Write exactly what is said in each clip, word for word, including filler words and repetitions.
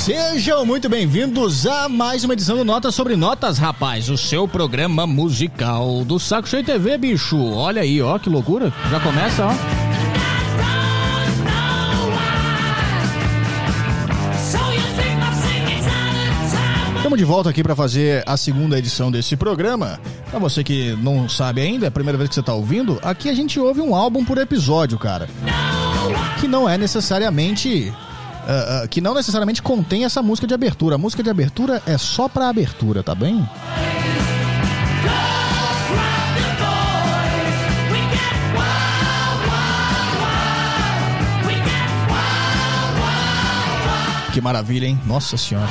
Sejam muito bem-vindos a mais uma edição do Notas sobre Notas, rapaz. O seu programa musical do Saco Cheio T V, bicho. Olha aí, ó, que loucura. Já começa, ó. Estamos de volta aqui para fazer a segunda edição desse programa. Para você que não sabe ainda, é a primeira vez que você tá ouvindo, aqui a gente ouve um álbum por episódio, cara. Que não é necessariamente... Uh, uh, que não necessariamente contém essa música de abertura. A música de abertura é só pra abertura, tá bem? Que maravilha, hein? Nossa Senhora.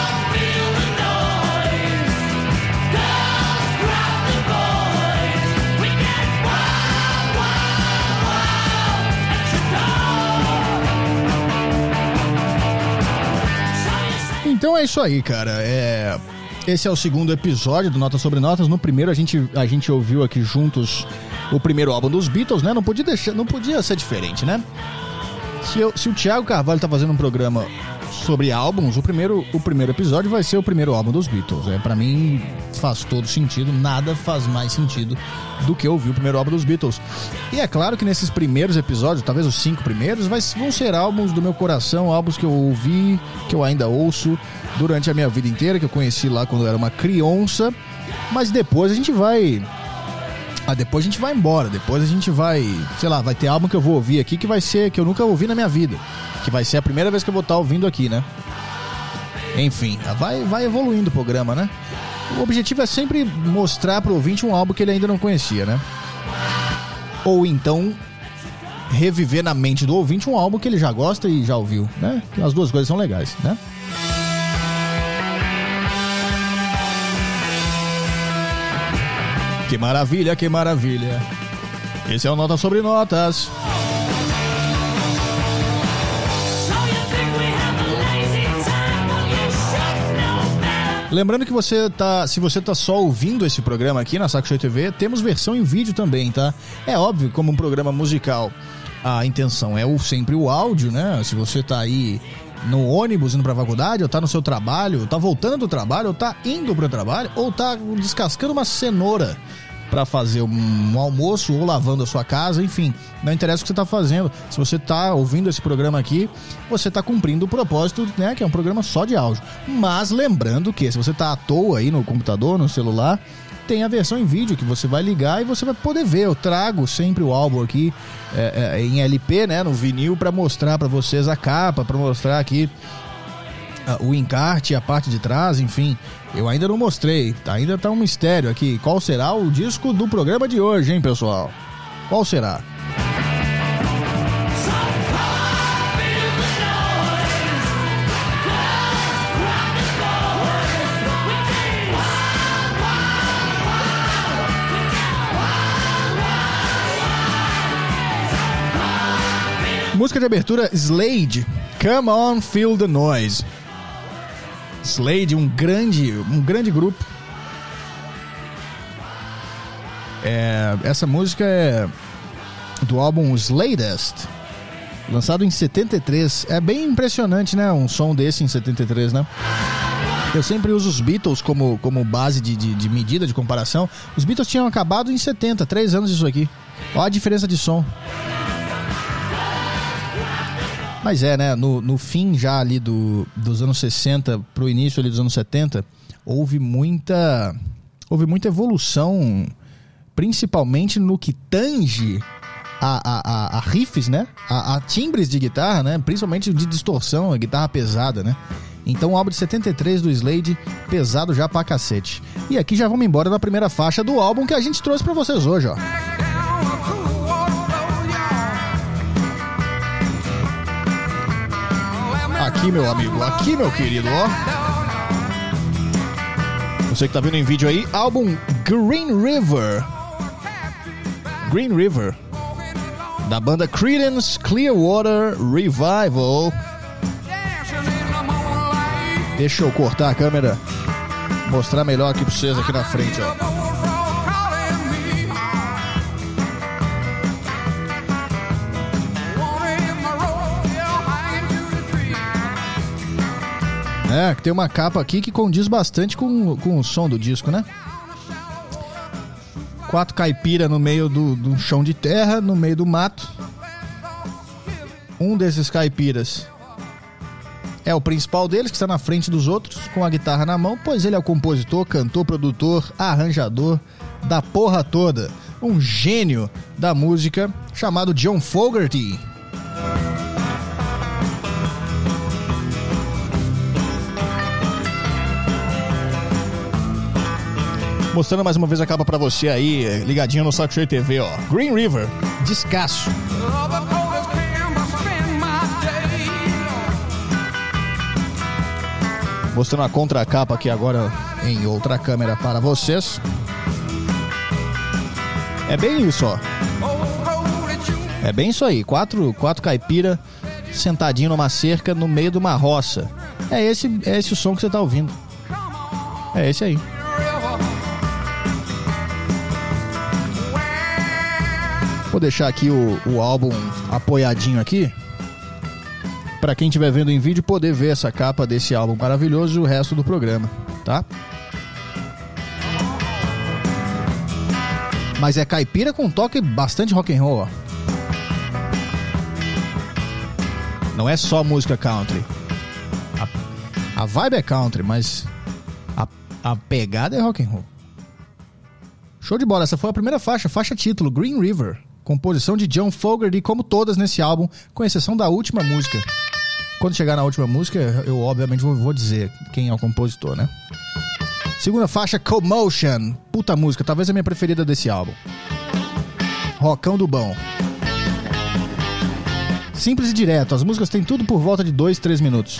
Então é isso aí, cara. É... Esse é o segundo episódio do Notas sobre Notas. No primeiro a gente, a gente ouviu aqui juntos o primeiro álbum dos Beatles, né? Não podia, deixar, não podia ser diferente, né? Se, eu, se o Thiago Carvalho tá fazendo um programa sobre álbuns, o primeiro, o primeiro episódio vai ser o primeiro álbum dos Beatles. É, pra mim faz todo sentido, nada faz mais sentido do que ouvir o primeiro álbum dos Beatles. E é claro que nesses primeiros episódios, talvez os cinco primeiros, vai, vão ser álbuns do meu coração, álbuns que eu ouvi, que eu ainda ouço durante a minha vida inteira, que eu conheci lá quando eu era uma criança. Mas depois a gente vai... Ah, depois a gente vai embora, depois a gente vai... Sei lá, vai ter álbum que eu vou ouvir aqui que vai ser... que eu nunca ouvi na minha vida. Que vai ser a primeira vez que eu vou estar ouvindo aqui, né? Enfim, vai, vai evoluindo o programa, né? O objetivo é sempre mostrar pro ouvinte um álbum que ele ainda não conhecia, né? Ou então reviver na mente do ouvinte um álbum que ele já gosta e já ouviu, né? As duas coisas são legais, né? Que maravilha, que maravilha. Esse é o Notas sobre Notas. Lembrando que você tá, se você tá só ouvindo esse programa aqui na Saco Cheio T V, temos versão em vídeo também, tá? É óbvio, como um programa musical, a intenção é o, sempre o áudio, né? Se você tá aí no ônibus indo pra faculdade, ou tá no seu trabalho, ou tá voltando do trabalho, ou tá indo pro trabalho, ou tá descascando uma cenoura pra fazer um almoço ou lavando a sua casa, enfim, não interessa o que você tá fazendo. Se você tá ouvindo esse programa aqui, você tá cumprindo o propósito, né, que é um programa só de áudio. Mas lembrando que se você tá à toa aí no computador, no celular, tem a versão em vídeo que você vai ligar e você vai poder ver. Eu trago sempre o álbum aqui é, é, em L P, né, no vinil, pra mostrar pra vocês a capa, pra mostrar aqui uh, o encarte, a parte de trás, enfim. Eu ainda não mostrei, ainda tá um mistério aqui. Qual será o disco do programa de hoje, hein, pessoal? Qual será? Música de abertura, Slade, Come On, Feel the Noise. Slade, um grande, um grande grupo. É, essa música é do álbum Sladest, lançado em setenta e três. É bem impressionante, né? Um som desse em setenta e três, né? Eu sempre uso os Beatles como, como base de, de, de medida, de comparação. Os Beatles tinham acabado em setenta, três anos isso aqui. Olha a diferença de som. Mas é, né, no, no fim já ali do, dos anos sessenta pro início ali dos anos setenta, houve muita, houve muita evolução, principalmente no que tange a, a, a, a riffs, né, a, a timbres de guitarra, né, principalmente de distorção, a guitarra pesada, né. Então o álbum de setenta e três do Slade, pesado já pra cacete. E aqui já vamos embora na primeira faixa do álbum que a gente trouxe pra vocês hoje, ó. Aqui, meu amigo, aqui, meu querido, ó. Você que tá vendo em vídeo aí, álbum Green River. Green River, da banda Creedence Clearwater Revival. Deixa eu cortar a câmera, mostrar melhor aqui pra vocês aqui na frente, ó. É, que tem uma capa aqui que condiz bastante com, com o som do disco, né? Quatro caipira no meio do, do chão de terra, no meio do mato. Um desses caipiras é o principal deles, que está na frente dos outros, com a guitarra na mão, pois ele é o compositor, cantor, produtor, arranjador da porra toda. Um gênio da música chamado John Fogerty. Mostrando mais uma vez a capa pra você aí, ligadinho no Saco Cheio T V, ó. Green River, descasso. Mostrando a contracapa aqui agora em outra câmera para vocês. É bem isso, ó. É bem isso aí, quatro, quatro caipira sentadinho numa cerca no meio de uma roça. É esse, é esse o som que você tá ouvindo. É esse aí. Vou deixar aqui o, o álbum apoiadinho aqui, para quem estiver vendo em vídeo poder ver essa capa desse álbum maravilhoso e o resto do programa, tá? Mas é caipira com toque bastante rock and roll, ó. Não é só música country. A, a vibe é country, mas a, a pegada é rock and roll. Show de bola, essa foi a primeira faixa, faixa título, Green River. Composição de John Fogerty, como todas nesse álbum, com exceção da última música. Quando chegar na última música, eu obviamente vou, vou dizer quem é o compositor, né? Segunda faixa, Commotion. Puta música, talvez a minha preferida desse álbum. Rockão do bom. Simples e direto, as músicas têm tudo por volta de dois, três minutos.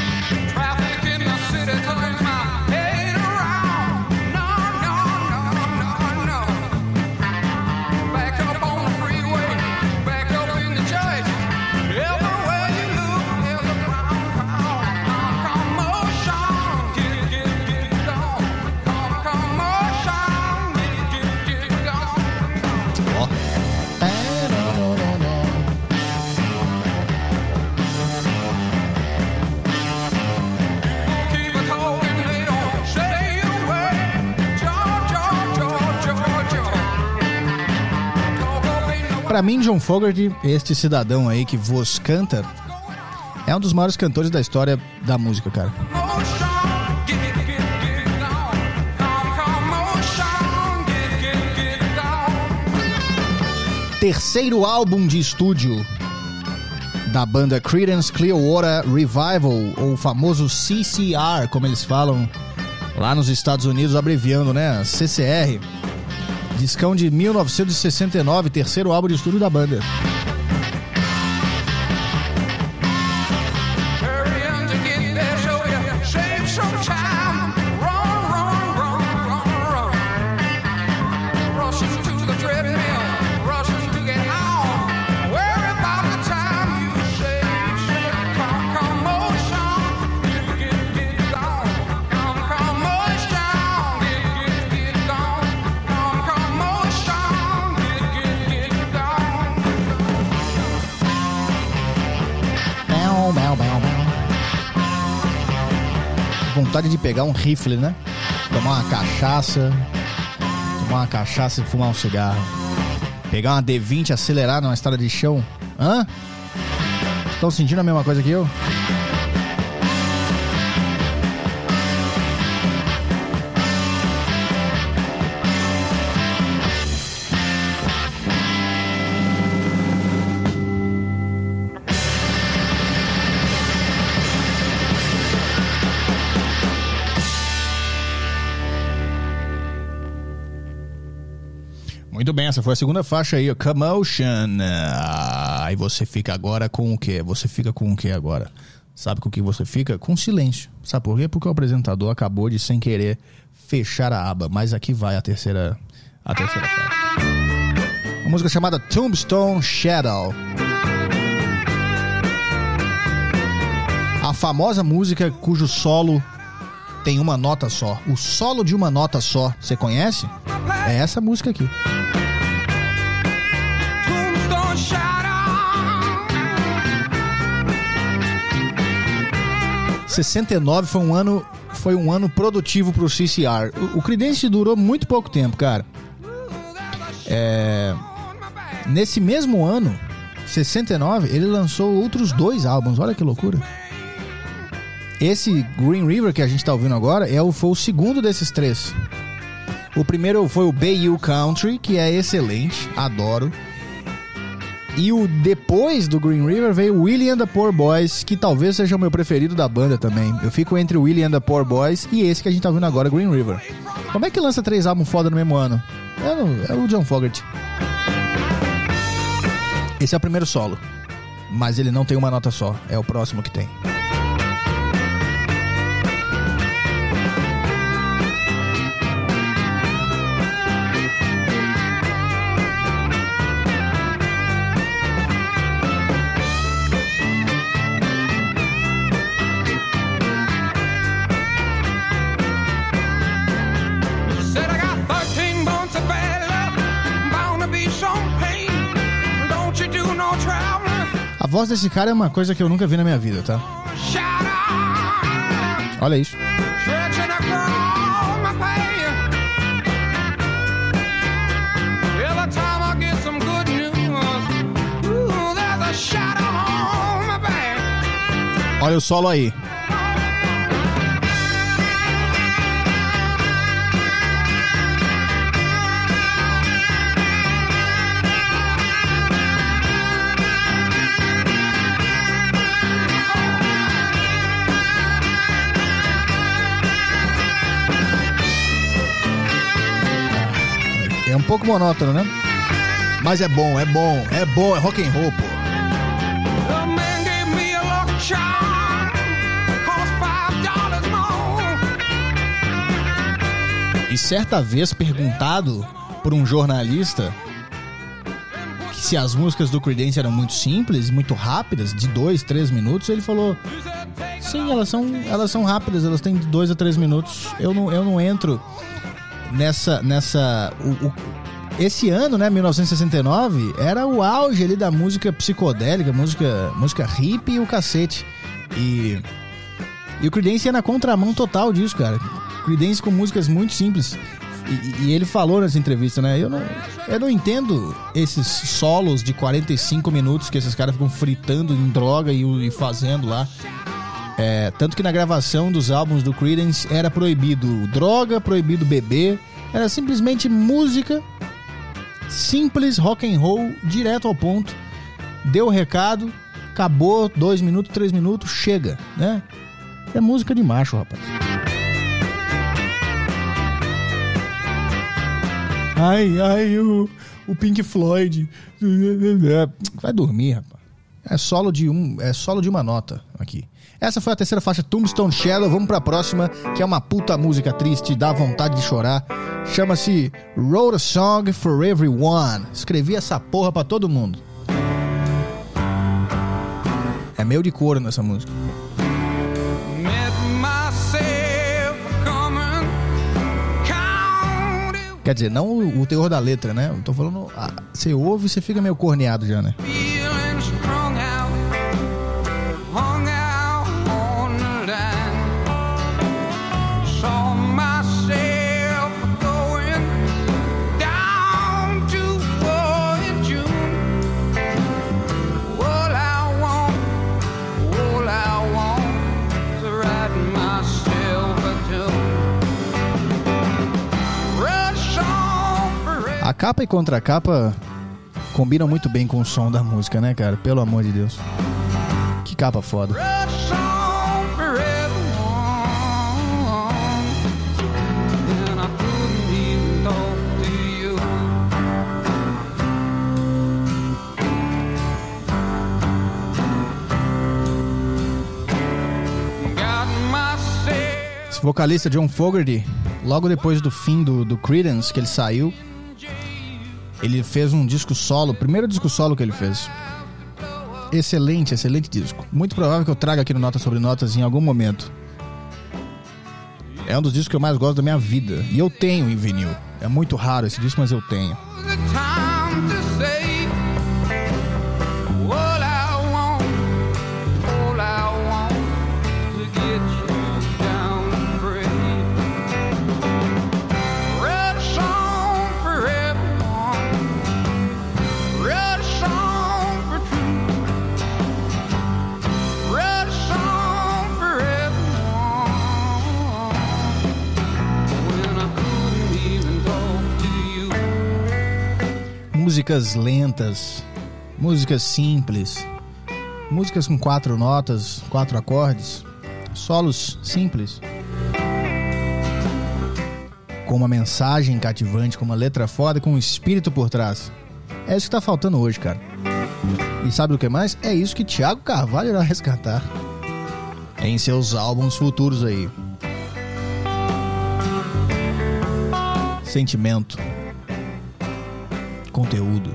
Pra mim, John Fogerty, este cidadão aí que vos canta, é um dos maiores cantores da história da música, cara. Terceiro álbum de estúdio da banda Creedence Clearwater Revival, ou o famoso C C R, como eles falam lá nos Estados Unidos, abreviando, né? C C R. Discão de mil novecentos e sessenta e nove, terceiro álbum de estúdio da banda. Vontade de pegar um rifle, né? Tomar uma cachaça, tomar uma cachaça e fumar um cigarro. Pegar uma D vinte e acelerar numa estrada de chão. Hã? Estão sentindo a mesma coisa que eu? Muito bem, essa foi a segunda faixa aí, Commotion. Aí ah, você fica agora com o quê? Você fica com o quê agora? Sabe com o que você fica? Com silêncio. Sabe por quê? Porque o apresentador acabou de, sem querer, fechar a aba. Mas aqui vai a terceira, a terceira faixa. Uma música chamada Tombstone Shadow. A famosa música cujo solo tem uma nota só. O solo de uma nota só. Você conhece? É essa música aqui. sessenta e nove foi um ano, foi um ano produtivo pro C C R. O, o Creedence durou muito pouco tempo, cara. É, nesse mesmo ano, sessenta e nove, ele lançou outros dois álbuns. Olha que loucura. Esse Green River que a gente tá ouvindo agora é o, foi o segundo desses três. O primeiro foi o Bayou Country, que é excelente, adoro. E o depois do Green River veio o Willie and the Poor Boys, que talvez seja o meu preferido da banda também. Eu fico entre o Willie and the Poor Boys e esse que a gente tá ouvindo agora, Green River. Como é que lança três álbuns foda no mesmo ano? É, no, é o John Fogerty. Esse é o primeiro solo, mas ele não tem uma nota só, é o próximo que tem. A voz desse cara é uma coisa que eu nunca vi na minha vida, tá? Olha isso. Olha o solo aí. É um pouco monótono, né? Mas é bom, é bom, é bom, é rock and roll, pô. E certa vez perguntado por um jornalista que se as músicas do Creedence eram muito simples, muito rápidas, de dois, três minutos, ele falou: sim, elas são, elas são rápidas, elas têm de dois a três minutos. Eu não, eu não entro nessa, nessa o, o, esse ano, né, mil novecentos e sessenta e nove, era o auge ali da música psicodélica, música, música hippie e o cacete. E, e o Creedence ia na contramão total disso, cara. Creedence com músicas muito simples. E, e ele falou nessa entrevista, né, eu não, eu não entendo esses solos de quarenta e cinco minutos que esses caras ficam fritando em droga e, e fazendo lá. É, tanto que na gravação dos álbuns do Creedence era proibido droga, proibido beber, era simplesmente música simples, rock and roll, direto ao ponto. Deu o recado, acabou, dois minutos, três minutos, chega, né? É música de macho, rapaz. Ai, ai, o, o Pink Floyd. Vai dormir, rapaz. É solo de um, é solo de uma nota aqui. Essa foi a terceira faixa, Tombstone Shallow. Vamos pra próxima, que é uma puta música triste, dá vontade de chorar. Chama-se Wrote a Song for Everyone. Escrevi essa porra pra todo mundo. É meio de couro nessa música. Quer dizer, não o, o teor da letra, né? Eu tô falando, ah, você ouve e você fica meio corneado já, né? A capa e contracapa combinam muito bem com o som da música, né, cara? Pelo amor de Deus. Que capa foda. Esse vocalista John Fogerty, logo depois do fim do, do Creedence, que ele saiu, ele fez um disco solo, o primeiro disco solo que ele fez. Excelente, excelente disco. Muito provável que eu traga aqui no Notas sobre Notas em algum momento. É um dos discos que eu mais gosto da minha vida. E eu tenho em vinil. É muito raro esse disco, mas eu tenho. músicas lentas, músicas simples, músicas com quatro notas, quatro acordes, solos simples, com uma mensagem cativante, com uma letra foda, com um espírito por trás. É isso que tá faltando hoje, cara. E sabe o que mais? É isso que Thiago Carvalho irá resgatar em seus álbuns futuros aí. Sentimento, conteúdo.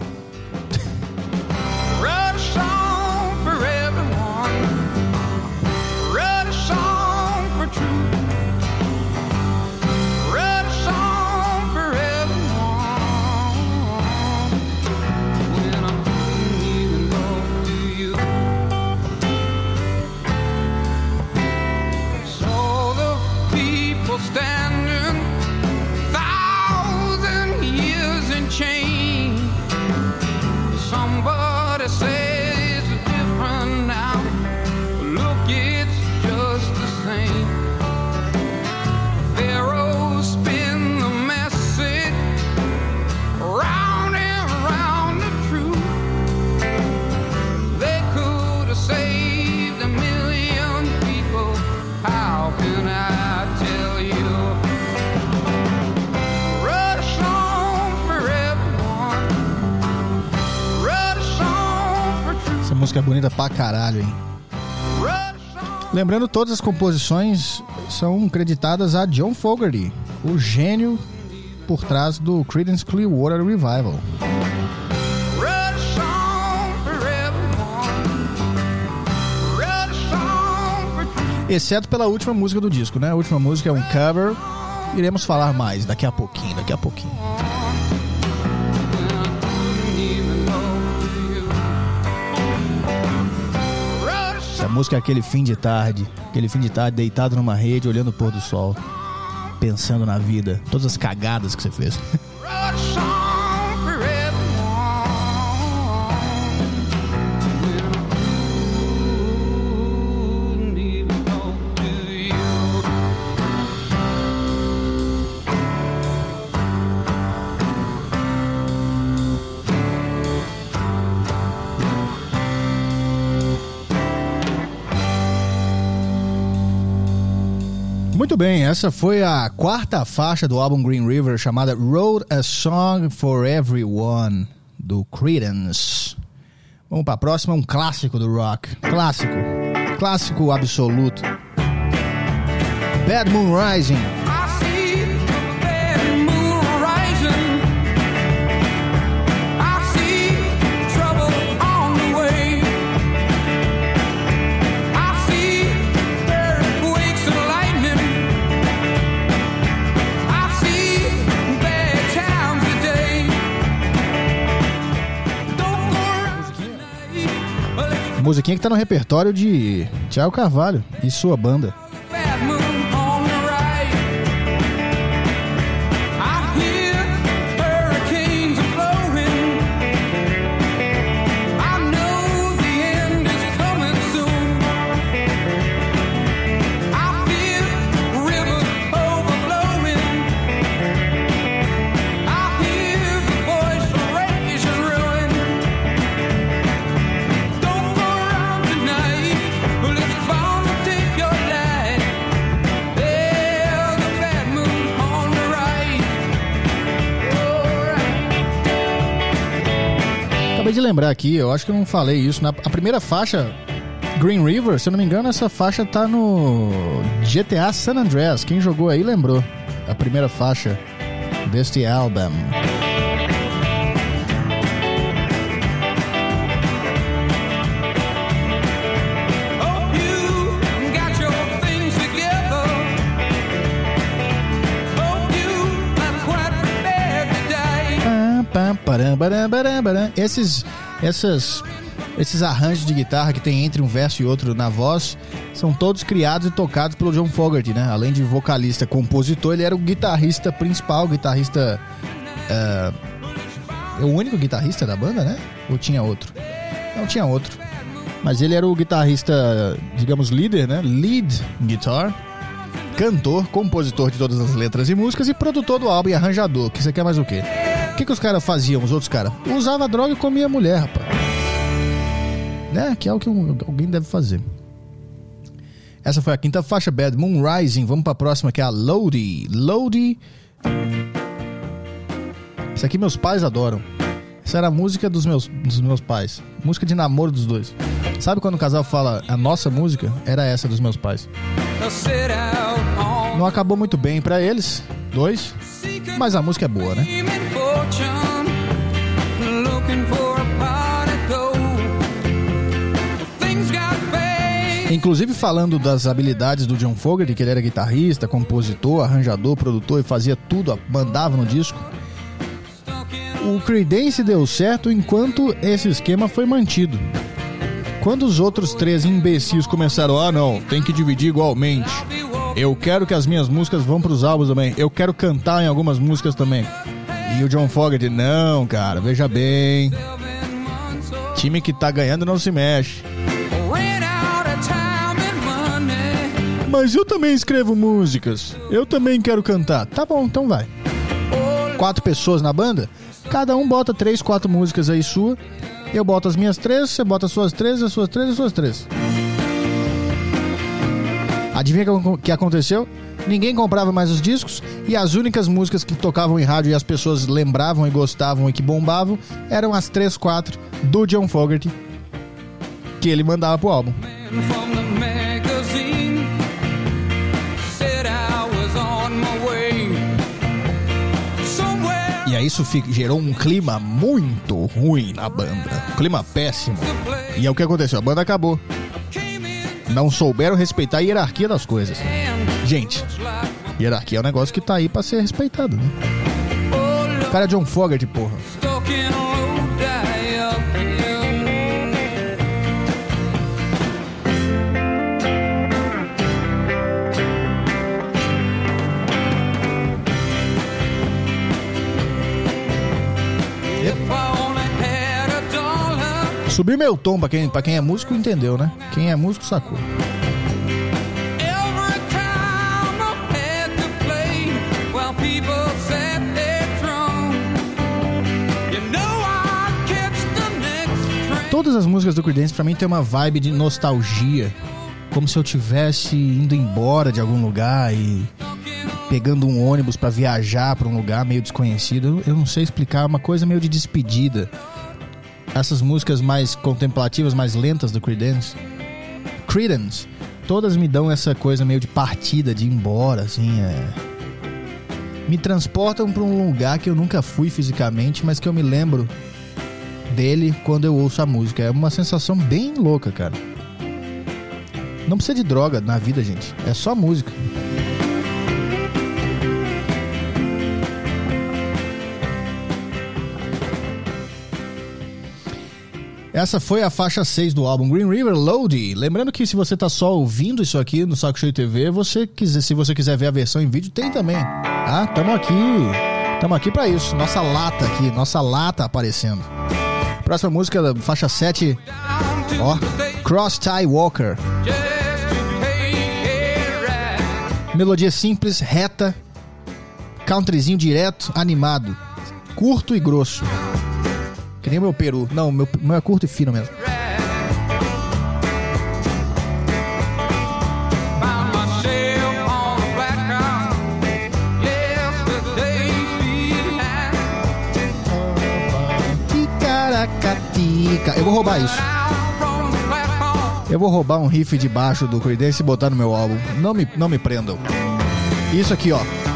Música bonita pra caralho, hein? Lembrando, todas as composições são creditadas a John Fogerty, o gênio por trás do Creedence Clearwater Revival. Exceto pela última música do disco, né? A última música é um cover. Iremos falar mais daqui a pouquinho, daqui a pouquinho. A música é aquele fim de tarde, aquele fim de tarde deitado numa rede, olhando o pôr do sol, pensando na vida, todas as cagadas que você fez. Muito bem, essa foi a quarta faixa do álbum Green River, chamada Wrote a Song for Everyone, do Creedence. Vamos para a próxima, um clássico do rock. Clássico. Clássico absoluto. Bad Moon Rising. Musiquinha que tá no repertório de Thiago Carvalho e sua banda. Acabei de lembrar aqui, eu acho que eu não falei isso. Na, a primeira faixa, Green River, se eu não me engano, essa faixa tá no G T A San Andreas. Quem jogou aí lembrou. A primeira faixa deste álbum. Esses, essas, esses arranjos de guitarra que tem entre um verso e outro na voz são todos criados e tocados pelo John Fogerty, né? Além de vocalista, compositor, ele era o guitarrista principal, guitarrista... Uh, é o único guitarrista da banda, né? Ou tinha outro? Não, tinha outro. Mas ele era o guitarrista, digamos, líder, né? Lead guitar, cantor, compositor de todas as letras e músicas e produtor do álbum e arranjador. Que você quer mais o quê? que, que os caras faziam, os outros caras? Usava droga e comia mulher, rapaz. Né? Que é o que um, alguém deve fazer. Essa foi a quinta faixa, Bad Moon Rising. Vamos pra próxima, que é a Lodi. Lodi. Isso aqui meus pais adoram. Essa era a música dos meus, dos meus pais. Música de namoro dos dois. Sabe quando o casal fala a nossa música? Era essa dos meus pais. Não acabou muito bem pra eles, dois. Mas a música é boa, né? Inclusive falando das habilidades do John Fogerty, que ele era guitarrista, compositor, arranjador, produtor e fazia tudo, mandava no disco. O Creedence deu certo enquanto esse esquema foi mantido. Quando os outros três imbecis começaram, ah não, tem que dividir igualmente. Eu quero que as minhas músicas vão pros álbuns também. Eu quero cantar em algumas músicas também. E o John Fogerty, não, cara, veja bem. Time que tá ganhando não se mexe. Mas eu também escrevo músicas. Eu também quero cantar. Tá bom, então vai. Quatro pessoas na banda? Cada um bota três, quatro músicas aí sua. Eu boto as minhas três, você bota as suas três, as suas três e as suas três. Adivinha o que aconteceu? Ninguém comprava mais os discos e as únicas músicas que tocavam em rádio e as pessoas lembravam e gostavam e que bombavam eram as três, quatro do John Fogerty que ele mandava pro álbum. E aí isso gerou um clima muito ruim na banda. Um clima péssimo. E é o que aconteceu, a banda acabou. Não souberam respeitar a hierarquia das coisas. Gente, hierarquia é um negócio que tá aí pra ser respeitado, né? O cara é John Fogerty, porra. Subiu meu tom, pra quem, pra quem é músico entendeu, né? Quem é músico sacou. Todas as músicas do Creedence pra mim tem uma vibe de nostalgia, como se eu tivesse indo embora de algum lugar e pegando um ônibus pra viajar pra um lugar meio desconhecido. Eu não sei explicar, é uma coisa meio de despedida. Essas músicas mais contemplativas, mais lentas do Creedence, Creedence, todas me dão essa coisa meio de partida, de ir embora, assim, é... me transportam pra um lugar que eu nunca fui fisicamente, mas que eu me lembro dele quando eu ouço a música. É uma sensação bem louca, cara. Não precisa de droga na vida, gente. É só música. Essa foi a faixa seis do álbum Green River, Lodi. Lembrando que se você tá só ouvindo isso aqui no Saco Cheio T V, você quiser, se você quiser ver a versão em vídeo, tem também. Tá? Tamo aqui. Tamo aqui pra isso. Nossa lata aqui, nossa lata aparecendo. Próxima música, faixa sete. Ó, Cross Tie Walker. Melodia simples, reta, countryzinho direto, animado, curto e grosso. Que nem o meu peru. Não, meu, meu é curto e fino mesmo. Eu vou roubar isso. Eu vou roubar um riff de baixo do Creedence e botar no meu álbum. Não me, não me prendam. Isso aqui, ó.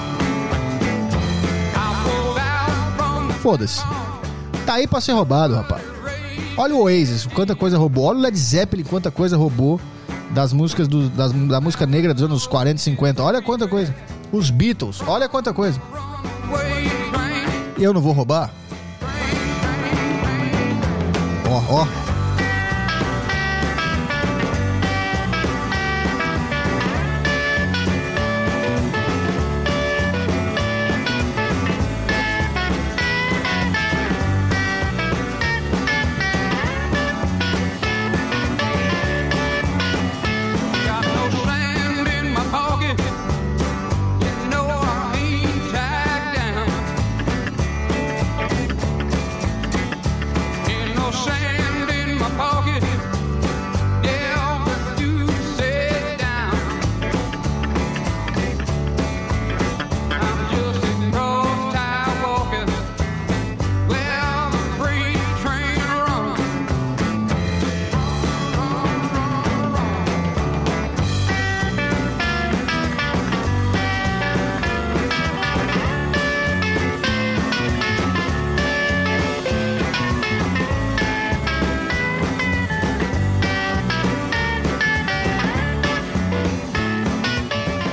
Foda-se. Tá aí pra ser roubado, rapaz. Olha o Oasis, quanta coisa roubou. Olha o Led Zeppelin, quanta coisa roubou das músicas do, das, da música negra dos anos quarenta e cinquenta. Olha quanta coisa. Os Beatles, olha quanta coisa. E eu não vou roubar? Ó, ó.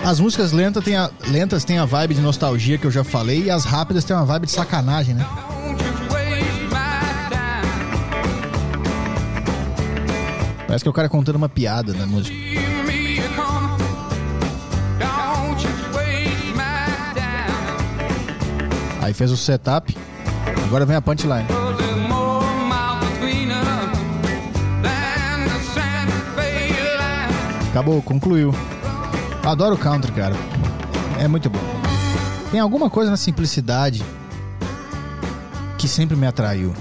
As músicas lentas têm a, lentas têm a vibe de nostalgia que eu já falei, e as rápidas têm uma vibe de sacanagem, né? Parece que é o cara contando uma piada na música. Aí fez o setup, agora vem a punchline. Acabou, concluiu. Adoro country, cara. É muito bom. Tem alguma coisa na simplicidade que sempre me atraiu.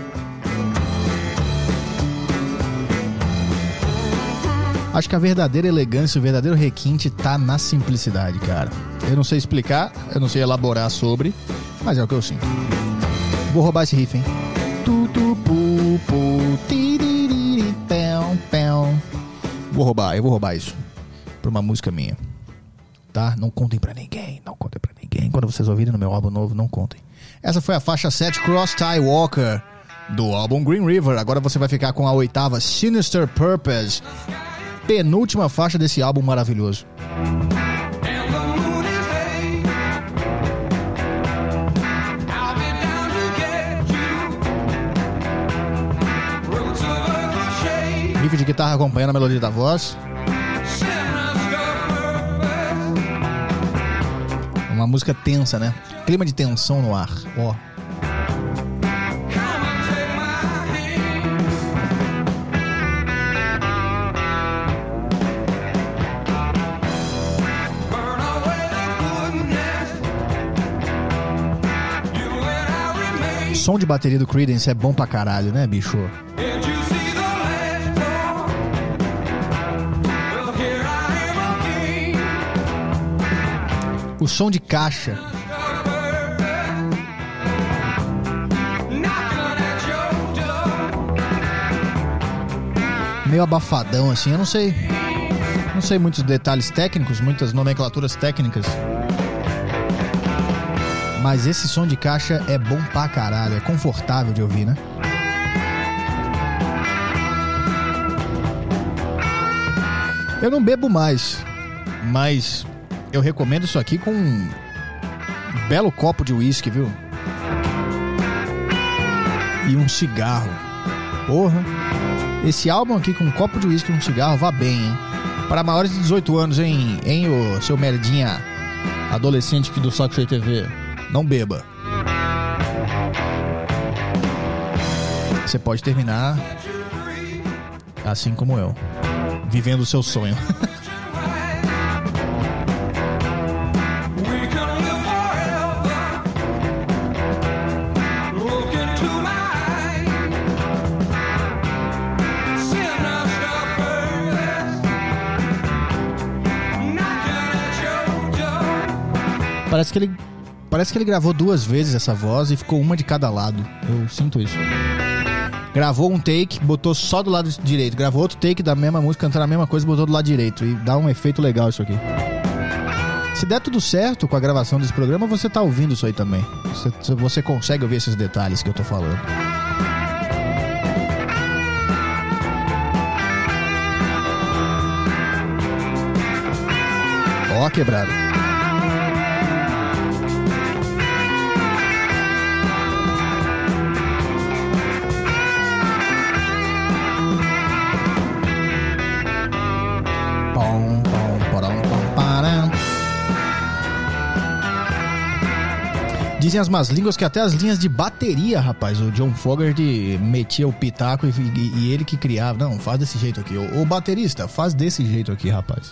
Acho que a verdadeira elegância, o verdadeiro requinte tá na simplicidade, cara. Eu não sei explicar, eu não sei elaborar sobre, mas é o que eu sinto. Vou roubar esse riff, hein? Vou roubar, eu vou roubar isso pra uma música minha, tá? Não contem pra ninguém, não contem pra ninguém. Quando vocês ouvirem no meu álbum novo, não contem. Essa foi a faixa sete, Cross Tie Walker, do álbum Green River. Agora você vai ficar com a oitava, Sinister Purpose, penúltima faixa desse álbum maravilhoso. Riff de guitarra acompanhando a melodia da voz. Uma música tensa, né? Clima de tensão no ar. Ó. Som de bateria do Creedence é bom pra caralho, né, bicho? O som de caixa. Meio abafadão assim, eu não sei. Não sei muitos detalhes técnicos, muitas nomenclaturas técnicas. Mas esse som de caixa é bom pra caralho, é confortável de ouvir, né? Eu não bebo mais, mas eu recomendo isso aqui com um belo copo de uísque, viu? E um cigarro. Porra. Esse álbum aqui com um copo de uísque e um cigarro vá bem, hein? Para maiores de dezoito anos, hein, hein, ô seu merdinha adolescente aqui do Saco Cheio T V. Não beba. Você pode terminar assim como eu, vivendo o seu sonho. Parece que ele Parece que ele gravou duas vezes essa voz e ficou uma de cada lado. Eu sinto isso. Gravou um take, botou só do lado direito. Gravou outro take da mesma música, cantando a mesma coisa, botou do lado direito. E dá um efeito legal isso aqui. Se der tudo certo com a gravação desse programa, você tá ouvindo isso aí também. Você, você consegue ouvir esses detalhes que eu tô falando. Ó, quebrado. Dizem as más línguas que até as linhas de bateria, rapaz, o John Fogerty metia o pitaco e, e, e ele que criava. Não, faz desse jeito aqui. O, o baterista, faz desse jeito aqui, rapaz.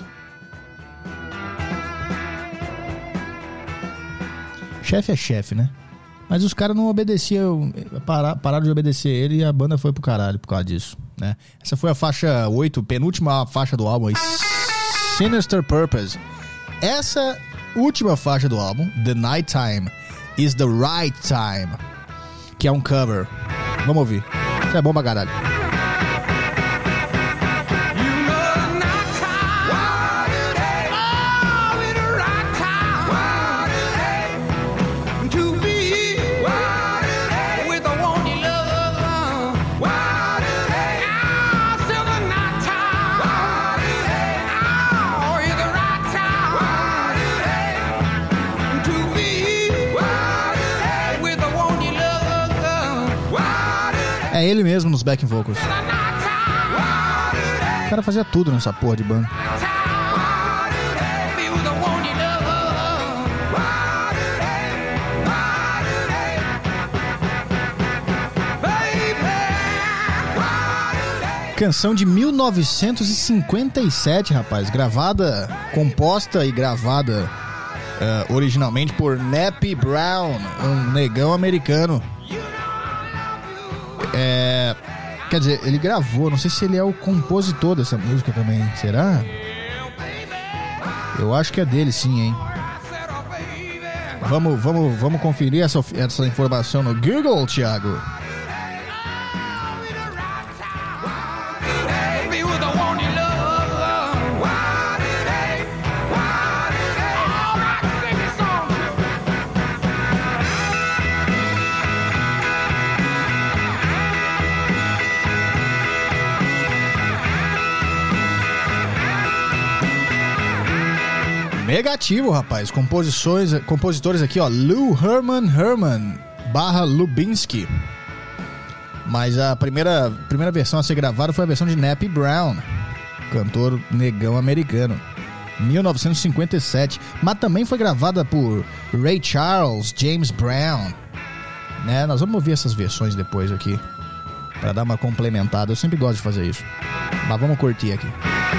Chefe é chefe, né? Mas os caras não obedeciam, pararam de obedecer ele e a banda foi pro caralho por causa disso, né? Essa foi a faixa oito, penúltima faixa do álbum, Sinister Purpose. Essa última faixa do álbum, The Nighttime Is the Right Time, que é um cover. Vamos ouvir. Isso é bom pra caralho. É ele mesmo nos backing vocals. O cara fazia tudo nessa porra de banda. Canção de mil novecentos e cinquenta e sete, rapaz. Gravada, composta e gravada uh, originalmente por Nappy Brown, um negão americano. É, quer dizer, ele gravou, não sei se ele é o compositor dessa música também. Será? Eu acho que é dele, sim, hein? Vamos, vamos, vamos conferir essa, essa informação no Google, Thiago. Negativo, rapaz. Composições, compositores aqui, ó. Lou Herman Herman barra Lubinsky. Mas a primeira, primeira versão a ser gravada foi a versão de Nappy Brown, cantor negão americano. mil novecentos e cinquenta e sete. Mas também foi gravada por Ray Charles, James Brown. Né? Nós vamos ouvir essas versões depois aqui, pra dar uma complementada. Eu sempre gosto de fazer isso. Mas vamos curtir aqui.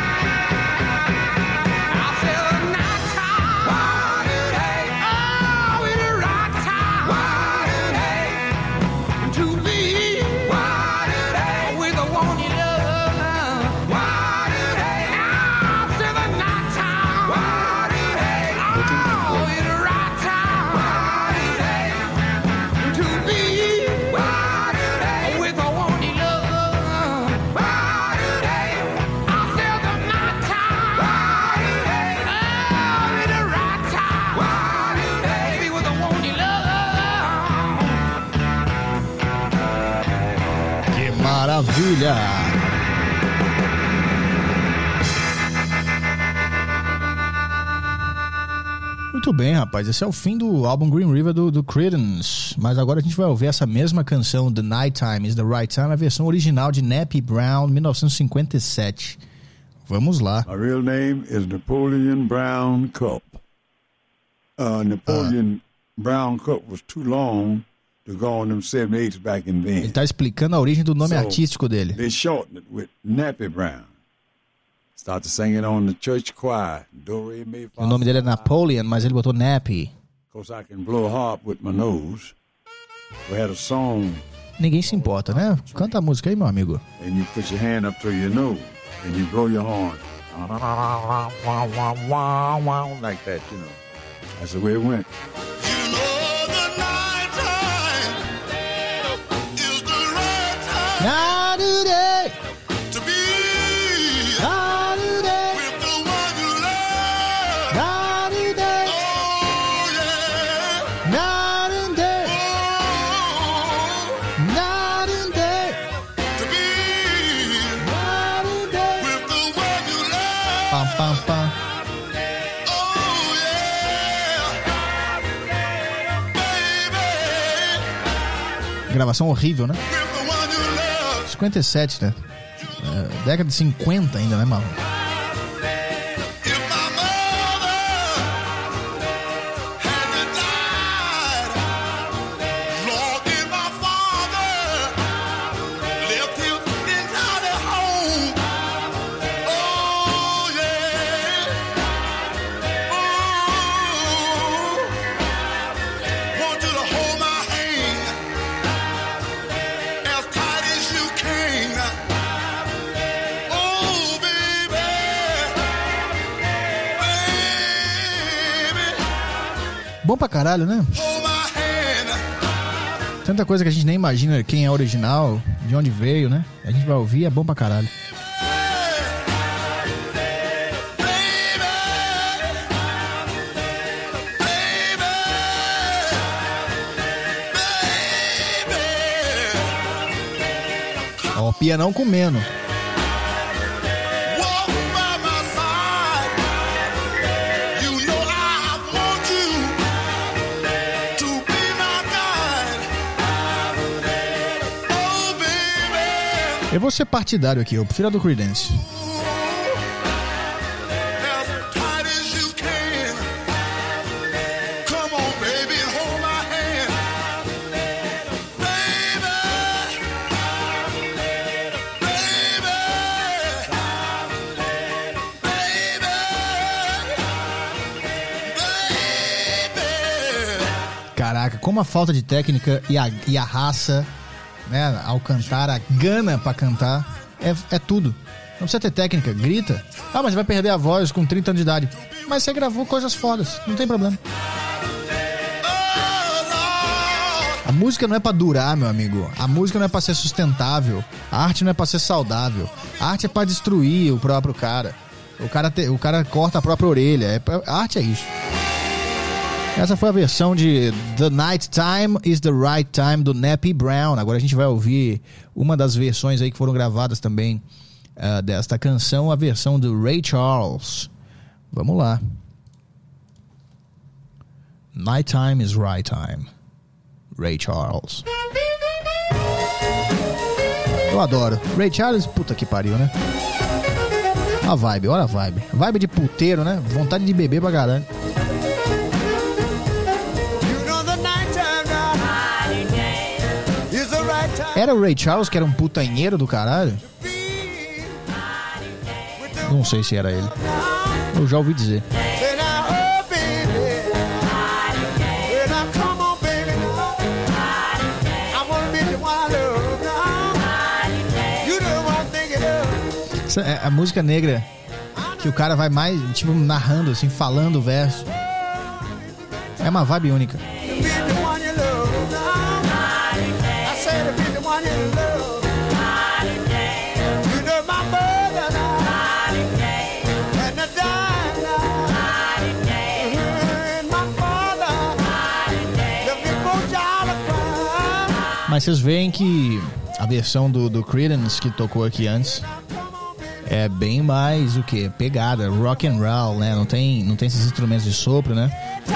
Maravilha! Muito bem, rapaz. Esse é o fim do álbum Green River do, do Creedence. Mas agora a gente vai ouvir essa mesma canção, The Nighttime is the Right Time, a versão original de Nappy Brown, mil novecentos e cinquenta e sete. Vamos lá. My real name is Napoleon Brown Cup. Uh, Napoleon uh. Brown Cup was too long to go on them seven eights back in then. Ele tá explicando a origem do nome so, artístico dele. They shortened it with Nappy Brown. Started singing on the church choir. Do, re, mi, fa, o nome dele é Napoleon, mas ele botou Nappy. Of course I can blow harp with my nose. We had a song. Ninguém se importa, né? Canta a música aí, meu amigo. And you put your hand up to your nose and you blow your horn. Like that, you know. That's the way it went. Now today, to be now today, with the one you love. now today, Oh yeah. now today, Oh, now today, to be now today. with the one you love. Pam, pam, pam. Oh yeah. Baby. Gravação horrível, né? With the one you love. cinquenta e sete, né? É, década de cinquenta ainda, né, mano? If my mother hadn't died, Lord, if my father left his entire home, oh yeah, oh, want you to hold my hand as tight as you can. Oh, baby, baby, Bom pra caralho, né? hold my hand. Tanta coisa que a gente nem imagina quem é original, de onde veio, né? A gente vai ouvir, é bom pra caralho. Ó, o pianão comendo. Walk by my side. You know I want you to be my guide. Oh, baby. Eu vou ser partidário aqui, eu prefiro a do Creedence. Caraca, como a falta de técnica e a, e a raça, né, ao cantar, a gana pra cantar, é, é tudo. Não precisa ter técnica, grita. Ah, mas vai perder a voz com trinta anos de idade. Mas você gravou coisas fodas, não tem problema. A música não é pra durar, meu amigo. A música não é pra ser sustentável. A arte não é pra ser saudável. A arte é pra destruir o próprio cara. O cara, te, o cara corta a própria orelha. É pra, a arte é isso. Essa foi a versão de The Night Time is the Right Time, do Nappy Brown. Agora a gente vai ouvir uma das versões aí que foram gravadas também uh, desta canção, a versão do Ray Charles. Vamos lá. Night Time is Right Time, Ray Charles. Eu adoro. Ray Charles, puta que pariu, né? A vibe, olha a vibe. Vibe de puteiro, né? Vontade de beber pra caralho. Era o Ray Charles, que era um putanheiro do caralho? Não sei se era ele. Eu já ouvi dizer. Essa é a música negra que o cara vai mais, tipo, narrando, assim, falando o verso. É uma vibe única. Mas vocês veem que a versão do, do Creedence que tocou aqui antes é bem mais o que? Pegada, rock and roll, né? Não tem, não tem esses instrumentos de sopro, né?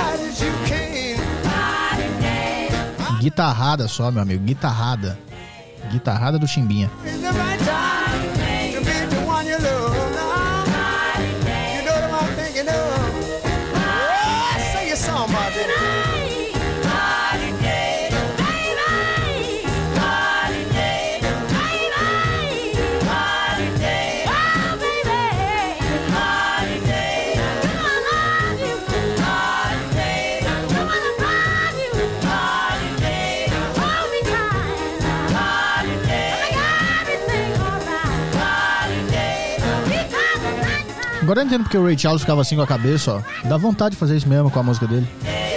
Guitarrada só, meu amigo, guitarrada. Guitarrada do Chimbinha. Agora eu entendo porque o Ray Charles ficava assim com a cabeça, ó. Dá vontade de fazer isso mesmo com a música dele.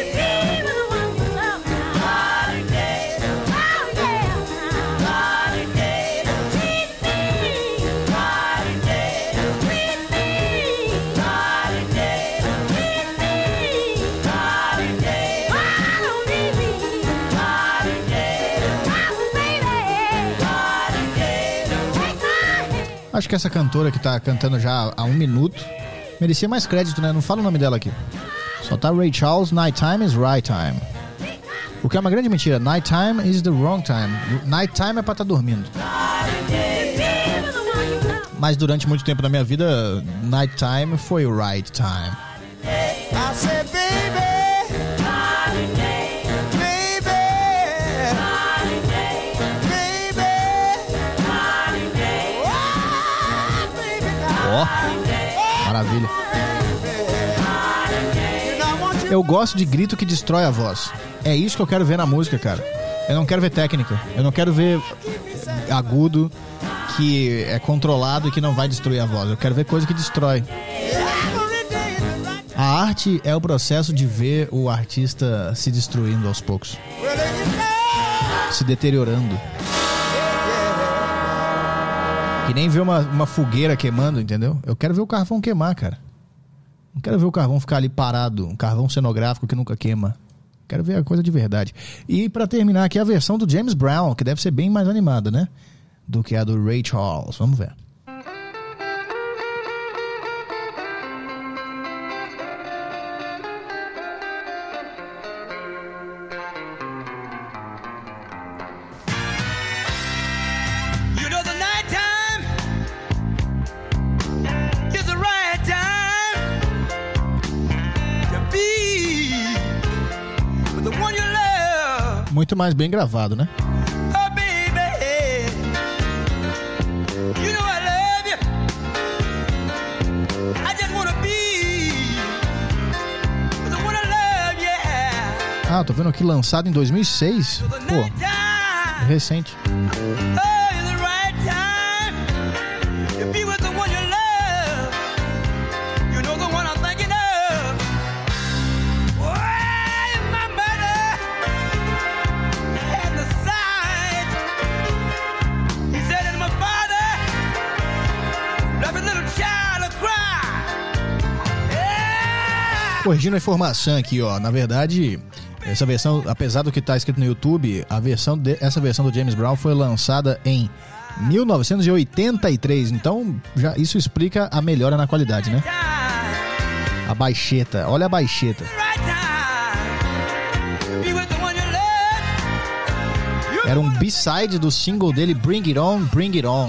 Acho que essa cantora que tá cantando já há um minuto merecia mais crédito, né? Não fala o nome dela aqui. Só tá Ray Charles, Night Time is Right Time. O que é uma grande mentira. Night Time is the wrong time. Night Time é pra estar dormindo. Mas durante muito tempo da minha vida, Night Time foi o right time. Ó, maravilha. Eu gosto de grito que destrói a voz. É isso que eu quero ver na música, cara. Eu não quero ver técnica. Eu não quero ver agudo que é controlado e que não vai destruir a voz. Eu quero ver coisa que destrói. A arte é o processo de ver o artista se destruindo aos poucos, se deteriorando. Que nem ver uma, uma fogueira queimando, entendeu? Eu quero ver o carvão queimar, cara. Não quero ver o carvão ficar ali parado, um carvão cenográfico que nunca queima. Quero ver a coisa de verdade. E pra terminar aqui a versão do James Brown, que deve ser bem mais animada, né? Do que a do Ray Charles. Vamos ver. You know the night Muito mais bem gravado, né? Oh, baby, you know I love you. I just wanna be the one I love, yeah. Ah, tô vendo aqui lançado em dois mil e seis. Pô, é recente. Corrigindo a informação aqui, ó. Na verdade, essa versão, apesar do que tá escrito no YouTube, a versão de, essa versão do James Brown foi lançada em mil novecentos e oitenta e três. Então, já, isso explica a melhora na qualidade, né? A baixeta. Olha a baixeta. Era um B-side do single dele, Bring It On, Bring It On.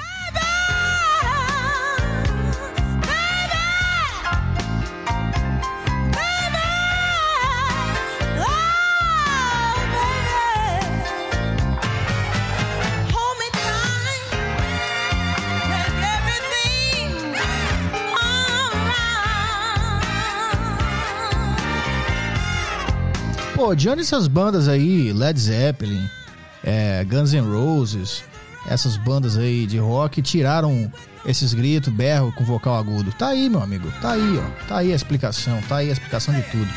Pô, de onde essas bandas aí, Led Zeppelin, é, Guns N' Roses, essas bandas aí de rock tiraram esses gritos, berro com vocal agudo? Tá aí, meu amigo, tá aí, ó, tá aí a explicação, tá aí a explicação de tudo.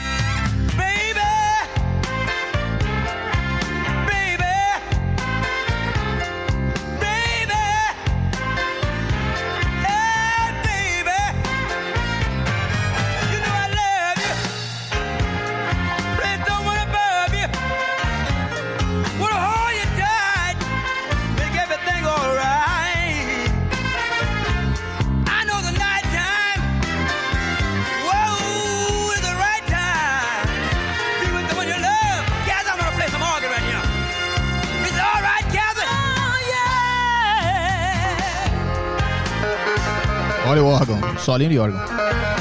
Olha o órgão, solinho de órgão.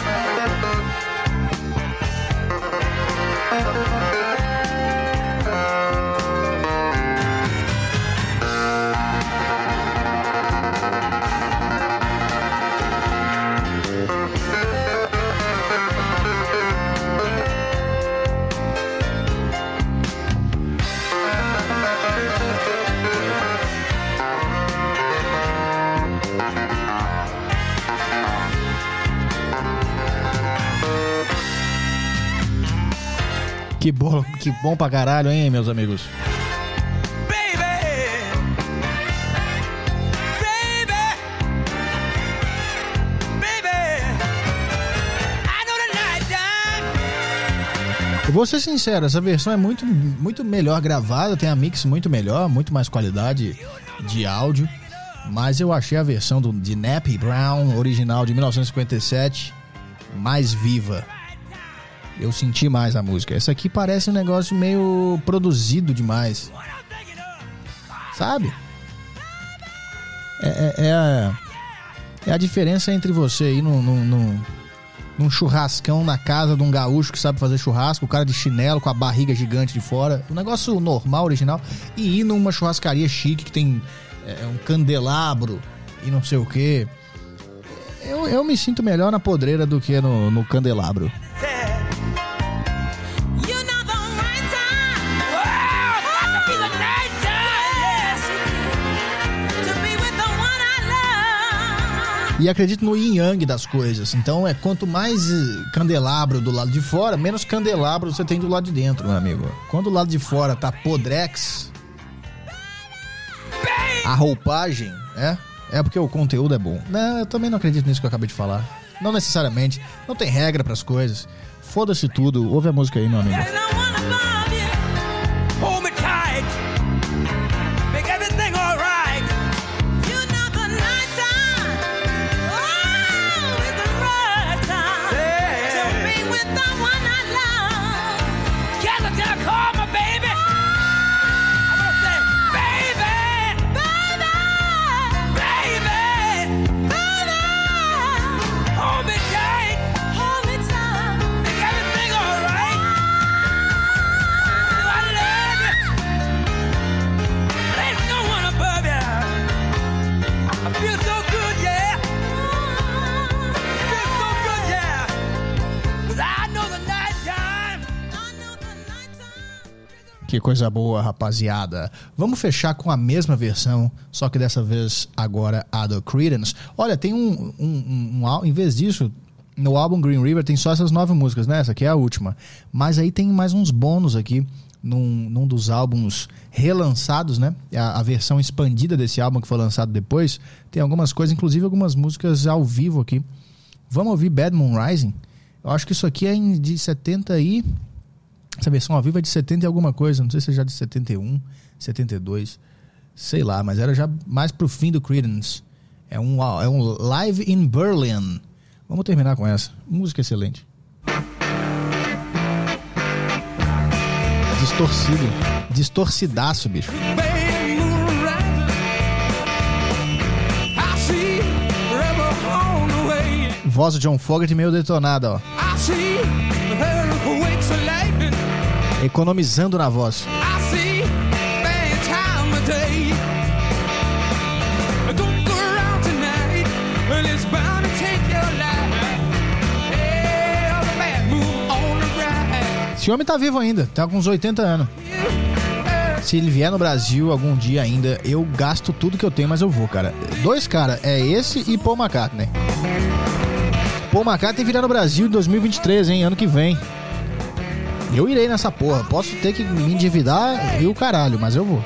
Que bom, que bom pra caralho, hein, meus amigos? Eu vou ser sincero, essa versão é muito, muito melhor gravada, tem a mix muito melhor, muito mais qualidade de áudio, mas eu achei a versão do, de Nappy Brown, original de mil novecentos e cinquenta e sete, mais viva. Eu senti mais a música. Essa aqui parece um negócio meio produzido demais. Sabe? É, é, é, a, é a diferença entre você ir num, num, num, num churrascão na casa de um gaúcho que sabe fazer churrasco, o cara de chinelo com a barriga gigante de fora, um negócio normal, original, e ir numa churrascaria chique que tem é, um candelabro e não sei o que. Eu, eu me sinto melhor na podreira do que no, no candelabro. E acredito no yin yang das coisas. Então é quanto mais candelabro do lado de fora, menos candelabro você tem do lado de dentro, meu amigo. Quando o lado de fora tá podrex, a roupagem, é, é porque o conteúdo é bom. Não, eu também não acredito nisso que eu acabei de falar. Não necessariamente. Não tem regra pras coisas. Foda-se tudo. Ouve a música aí, meu amigo. Que coisa boa, rapaziada. Vamos fechar com a mesma versão, só que dessa vez agora a do Creedence. Olha, tem um, um, um, um... Em vez disso, no álbum Green River tem só essas nove músicas, né? Essa aqui é a última. Mas aí tem mais uns bônus aqui, num, num dos álbuns relançados, né? A, a versão expandida desse álbum que foi lançado depois. Tem algumas coisas, inclusive algumas músicas ao vivo aqui. Vamos ouvir Bad Moon Rising? Eu acho que isso aqui é de setenta e... Essa versão ao vivo é de setenta e alguma coisa. Não sei se é já de setenta e um, setenta e dois. Sei lá, mas era já mais pro fim do Creedence. É um, é um Live in Berlin. Vamos terminar com essa. Música excelente. Distorcido. Distorcidaço, bicho. Voz do John Fogerty meio detonada, ó. Economizando na voz. Esse homem tá vivo ainda, tá com uns oitenta anos. Se ele vier no Brasil algum dia ainda, eu gasto tudo que eu tenho, mas eu vou, cara. Dois caras, é esse e Paul McCartney. Paul McCartney virá no Brasil em dois mil e vinte e três, hein, ano que vem. Eu irei nessa porra. Posso ter que me endividar e o caralho, mas eu vou.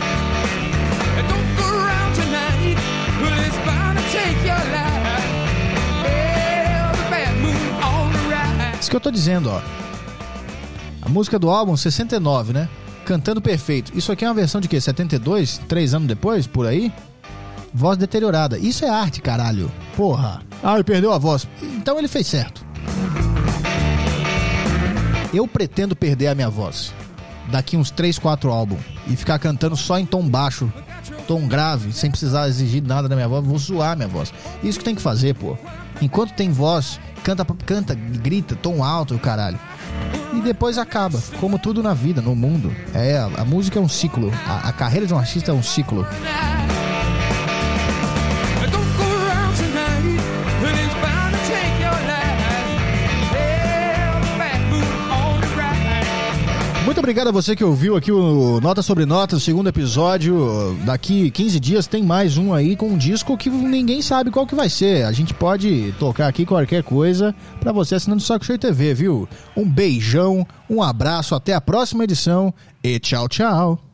Isso que eu tô dizendo, ó. A música do álbum sessenta e nove, né? Cantando perfeito. Isso aqui é uma versão de quê? setenta e dois? Três anos depois? Por aí? Voz deteriorada. Isso é arte, caralho. Porra. Ah, ele perdeu a voz. Então ele fez certo. Eu pretendo perder a minha voz daqui uns três, quatro álbuns e ficar cantando só em tom baixo, tom grave, sem precisar exigir nada da minha voz. Vou zoar minha voz. Isso que tem que fazer, pô. Enquanto tem voz, canta, canta, grita, tom alto, o caralho. E depois acaba, como tudo na vida, no mundo. É, a, a música é um ciclo. A, a carreira de um artista é um ciclo. Muito obrigado a você que ouviu aqui o Nota Sobre Notas, o segundo episódio. Daqui quinze dias tem mais um aí com um disco que ninguém sabe qual que vai ser. A gente pode tocar aqui qualquer coisa pra você assinando o Saco Cheio T V, viu? Um beijão, um abraço, até a próxima edição e tchau, tchau.